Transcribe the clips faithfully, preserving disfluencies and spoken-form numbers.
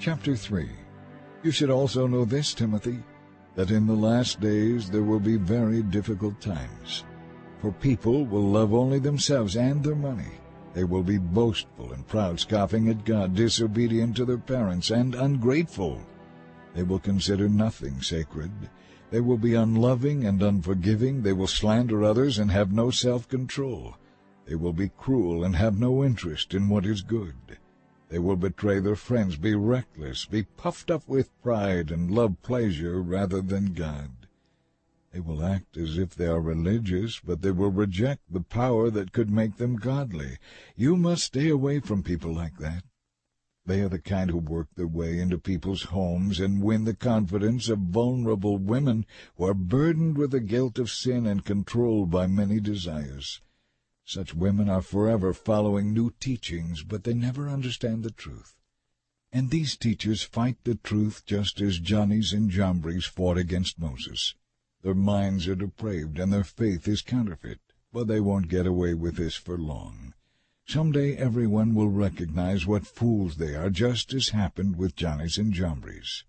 Chapter three. You should also know this, Timothy, that in the last days there will be very difficult times. For people will love only themselves and their money. They will be boastful and proud, scoffing at God, disobedient to their parents, and ungrateful. They will consider nothing sacred. They will be unloving and unforgiving. They will slander others and have no self-control. They will be cruel and have no interest in what is good. They will betray their friends, be reckless, be puffed up with pride, and love pleasure rather than God. They will act as if they are religious, but they will reject the power that could make them godly. You must stay away from people like that. They are the kind who work their way into people's homes and win the confidence of vulnerable women who are burdened with the guilt of sin and controlled by many desires. Such women are forever following new teachings, but they never understand the truth. And these teachers fight the truth just as Jannes and Jambres fought against Moses. Their minds are depraved, and their faith is counterfeit, but they won't get away with this for long. Someday everyone will recognize what fools they are, just as happened with Jannes and Jambres.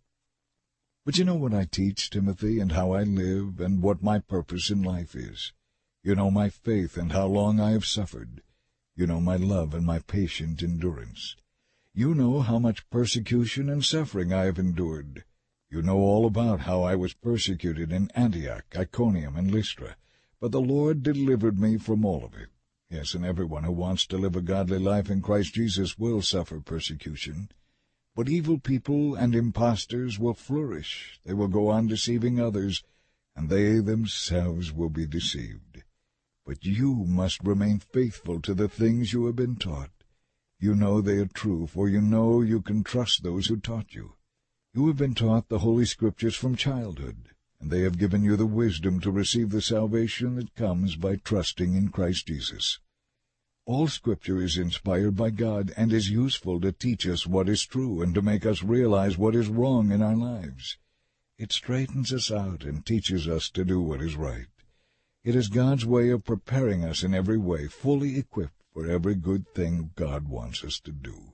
But you know what I teach, Timothy, and how I live, and what my purpose in life is. You know my faith and how long I have suffered. You know my love and my patient endurance. You know how much persecution and suffering I have endured. You know all about how I was persecuted in Antioch, Iconium, and Lystra, but the Lord delivered me from all of it. Yes, and everyone who wants to live a godly life in Christ Jesus will suffer persecution. But evil people and impostors will flourish. They will go on deceiving others, and they themselves will be deceived. But you must remain faithful to the things you have been taught. You know they are true, for you know you can trust those who taught you. You have been taught the Holy Scriptures from childhood, and they have given you the wisdom to receive the salvation that comes by trusting in Christ Jesus. All Scripture is inspired by God and is useful to teach us what is true and to make us realize what is wrong in our lives. It straightens us out and teaches us to do what is right. It is God's way of preparing us in every way, fully equipped for every good thing God wants us to do.